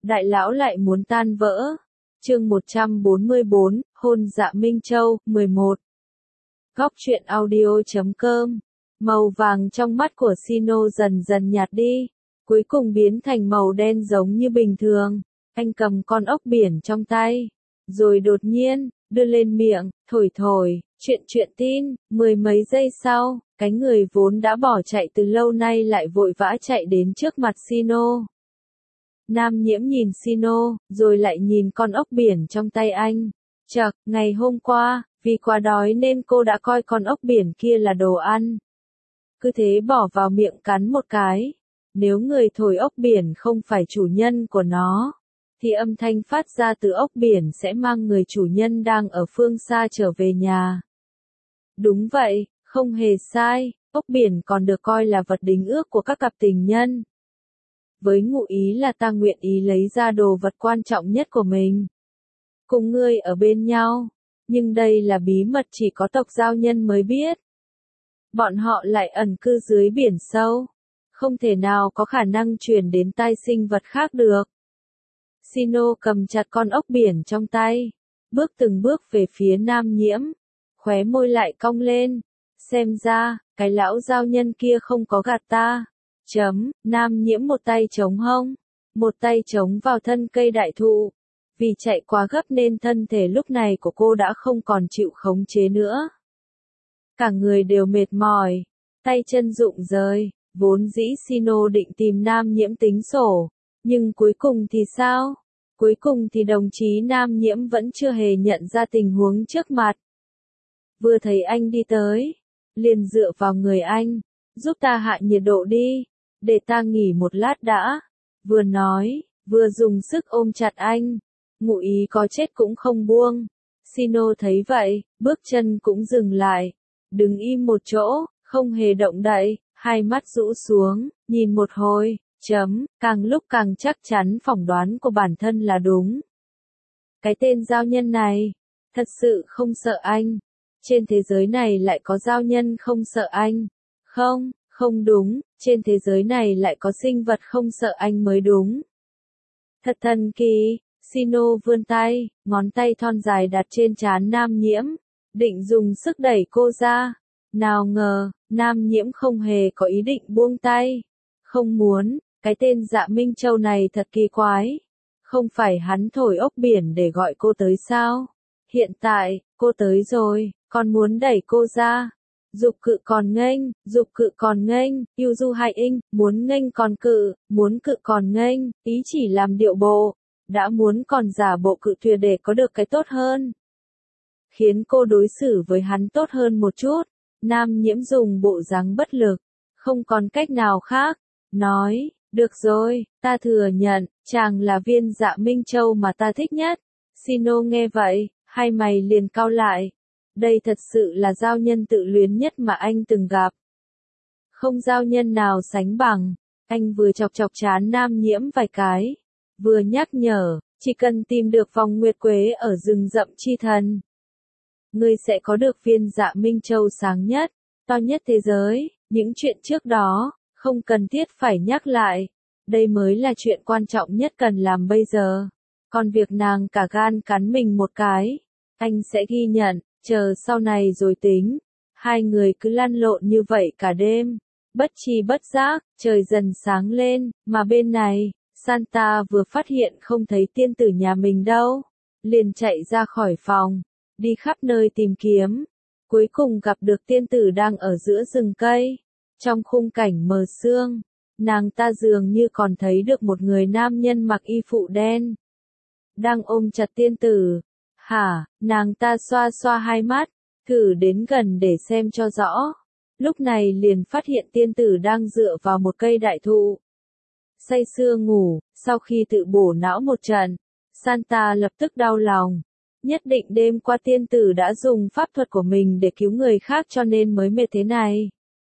Đại lão lại muốn tan vỡ. Chương 144, hôn Dạ Minh Châu, 11. Góc truyện audio.com. Màu vàng trong mắt của Sino dần dần nhạt đi, cuối cùng biến thành màu đen giống như bình thường. Anh cầm con ốc biển trong tay, rồi đột nhiên, đưa lên miệng, thổi thổi, chuyện tin. Mười mấy giây sau, cái người vốn đã bỏ chạy từ lâu nay lại vội vã chạy đến trước mặt Sino. Nam Nhiễm nhìn Sino, rồi lại nhìn con ốc biển trong tay anh. Chậc, ngày hôm qua, vì quá đói nên cô đã coi con ốc biển kia là đồ ăn. Cứ thế bỏ vào miệng cắn một cái. Nếu người thổi ốc biển không phải chủ nhân của nó, thì âm thanh phát ra từ ốc biển sẽ mang người chủ nhân đang ở phương xa trở về nhà. Đúng vậy, không hề sai, ốc biển còn được coi là vật đính ước của các cặp tình nhân. Với ngụ ý là ta nguyện ý lấy ra đồ vật quan trọng nhất của mình, cùng ngươi ở bên nhau, nhưng đây là bí mật chỉ có tộc giao nhân mới biết. Bọn họ lại ẩn cư dưới biển sâu, không thể nào có khả năng truyền đến tai sinh vật khác được. Sino cầm chặt con ốc biển trong tay, bước từng bước về phía Nam Nhiễm, khóe môi lại cong lên. Xem ra, cái lão giao nhân kia không có gạt ta. Nam Nhiễm một tay chống hông, một tay chống vào thân cây đại thụ. Vì chạy quá gấp nên thân thể lúc này của cô đã không còn chịu khống chế nữa. Cả người đều mệt mỏi, tay chân rụng rời. Vốn dĩ Sino định tìm Nam Nhiễm tính sổ, nhưng cuối cùng thì sao? Cuối cùng thì đồng chí Nam Nhiễm vẫn chưa hề nhận ra tình huống trước mặt. Vừa thấy anh đi tới, liền dựa vào người anh, giúp ta hạ nhiệt độ đi, để ta nghỉ một lát đã. Vừa nói, vừa dùng sức ôm chặt anh, ngụ ý có chết cũng không buông. Sino thấy vậy, bước chân cũng dừng lại, đứng im một chỗ, không hề động đậy, hai mắt rũ xuống, nhìn một hồi. Càng lúc càng chắc chắn phỏng đoán của bản thân là đúng. Cái tên giao nhân này, thật sự không sợ anh. Trên thế giới này lại có giao nhân không sợ anh. Không đúng, trên thế giới này lại có sinh vật không sợ anh mới đúng. Thật thần kỳ. Sino vươn tay, ngón tay thon dài đặt trên trán Nam Nhiễm, định dùng sức đẩy cô ra. Nào ngờ, Nam Nhiễm không hề có ý định buông tay. Không muốn. Cái tên Dạ Minh Châu này thật kỳ quái. Không phải hắn thổi ốc biển để gọi cô tới sao? Hiện tại, cô tới rồi, còn muốn đẩy cô ra. Dục cự còn nghênh, yêu du hai inh, muốn nghênh còn cự, muốn cự còn nghênh, ý chỉ làm điệu bộ. Đã muốn còn giả bộ cự tuyệt để có được cái tốt hơn. Khiến cô đối xử với hắn tốt hơn một chút. Nam Nhiễm dùng bộ dáng bất lực, không còn cách nào khác, nói. Được rồi, ta thừa nhận, chàng là viên Dạ Minh Châu mà ta thích nhất. Sino nghe vậy, hai mày liền cau lại. Đây thật sự là giao nhân tự luyến nhất mà anh từng gặp. Không giao nhân nào sánh bằng. Anh vừa chọc trán Nam Nhiễm vài cái, vừa nhắc nhở, chỉ cần tìm được vòng nguyệt quế ở rừng rậm chi thần, ngươi sẽ có được viên Dạ Minh Châu sáng nhất, to nhất thế giới. Những chuyện trước đó, không cần thiết phải nhắc lại. Đây mới là chuyện quan trọng nhất cần làm bây giờ. Còn việc nàng cả gan cắn mình một cái, anh sẽ ghi nhận, chờ sau này rồi tính. Hai người cứ lăn lộn như vậy cả đêm. Bất tri bất giác, trời dần sáng lên, mà bên này, Santa vừa phát hiện không thấy tiên tử nhà mình đâu. Liền chạy ra khỏi phòng, đi khắp nơi tìm kiếm. Cuối cùng gặp được tiên tử đang ở giữa rừng cây. Trong khung cảnh mờ sương, nàng ta dường như còn thấy được một người nam nhân mặc y phụ đen, đang ôm chặt tiên tử. Nàng ta xoa xoa hai mắt, thử đến gần để xem cho rõ. Lúc này liền phát hiện tiên tử đang dựa vào một cây đại thụ, say sưa ngủ. Sau khi tự bổ não một trận, Santa lập tức đau lòng. Nhất định đêm qua tiên tử đã dùng pháp thuật của mình để cứu người khác cho nên mới mệt thế này.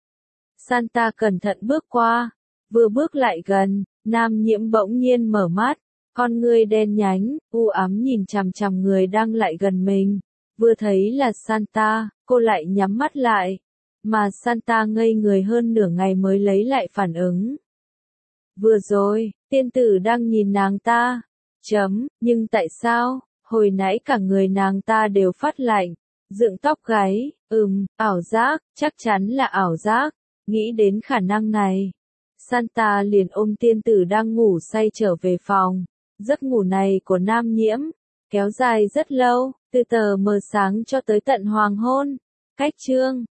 Santa cẩn thận bước qua, vừa bước lại gần, Nam Nhiễm bỗng nhiên mở mắt, con ngươi đen nhánh, u ám nhìn chằm chằm người đang lại gần mình. Vừa thấy là Santa, cô lại nhắm mắt lại, mà Santa ngây người hơn nửa ngày mới lấy lại phản ứng. Vừa rồi, Tiên tử đang nhìn nàng ta. Nhưng tại sao, hồi nãy cả người nàng ta đều phát lạnh, dựng tóc gáy, ảo giác, chắc chắn là ảo giác, nghĩ đến khả năng này. Santa liền ôm tiên tử đang ngủ say trở về phòng. Giấc ngủ này của Nam Nhiễm, kéo dài rất lâu, từ tờ mờ sáng cho tới tận hoàng hôn. Cách chương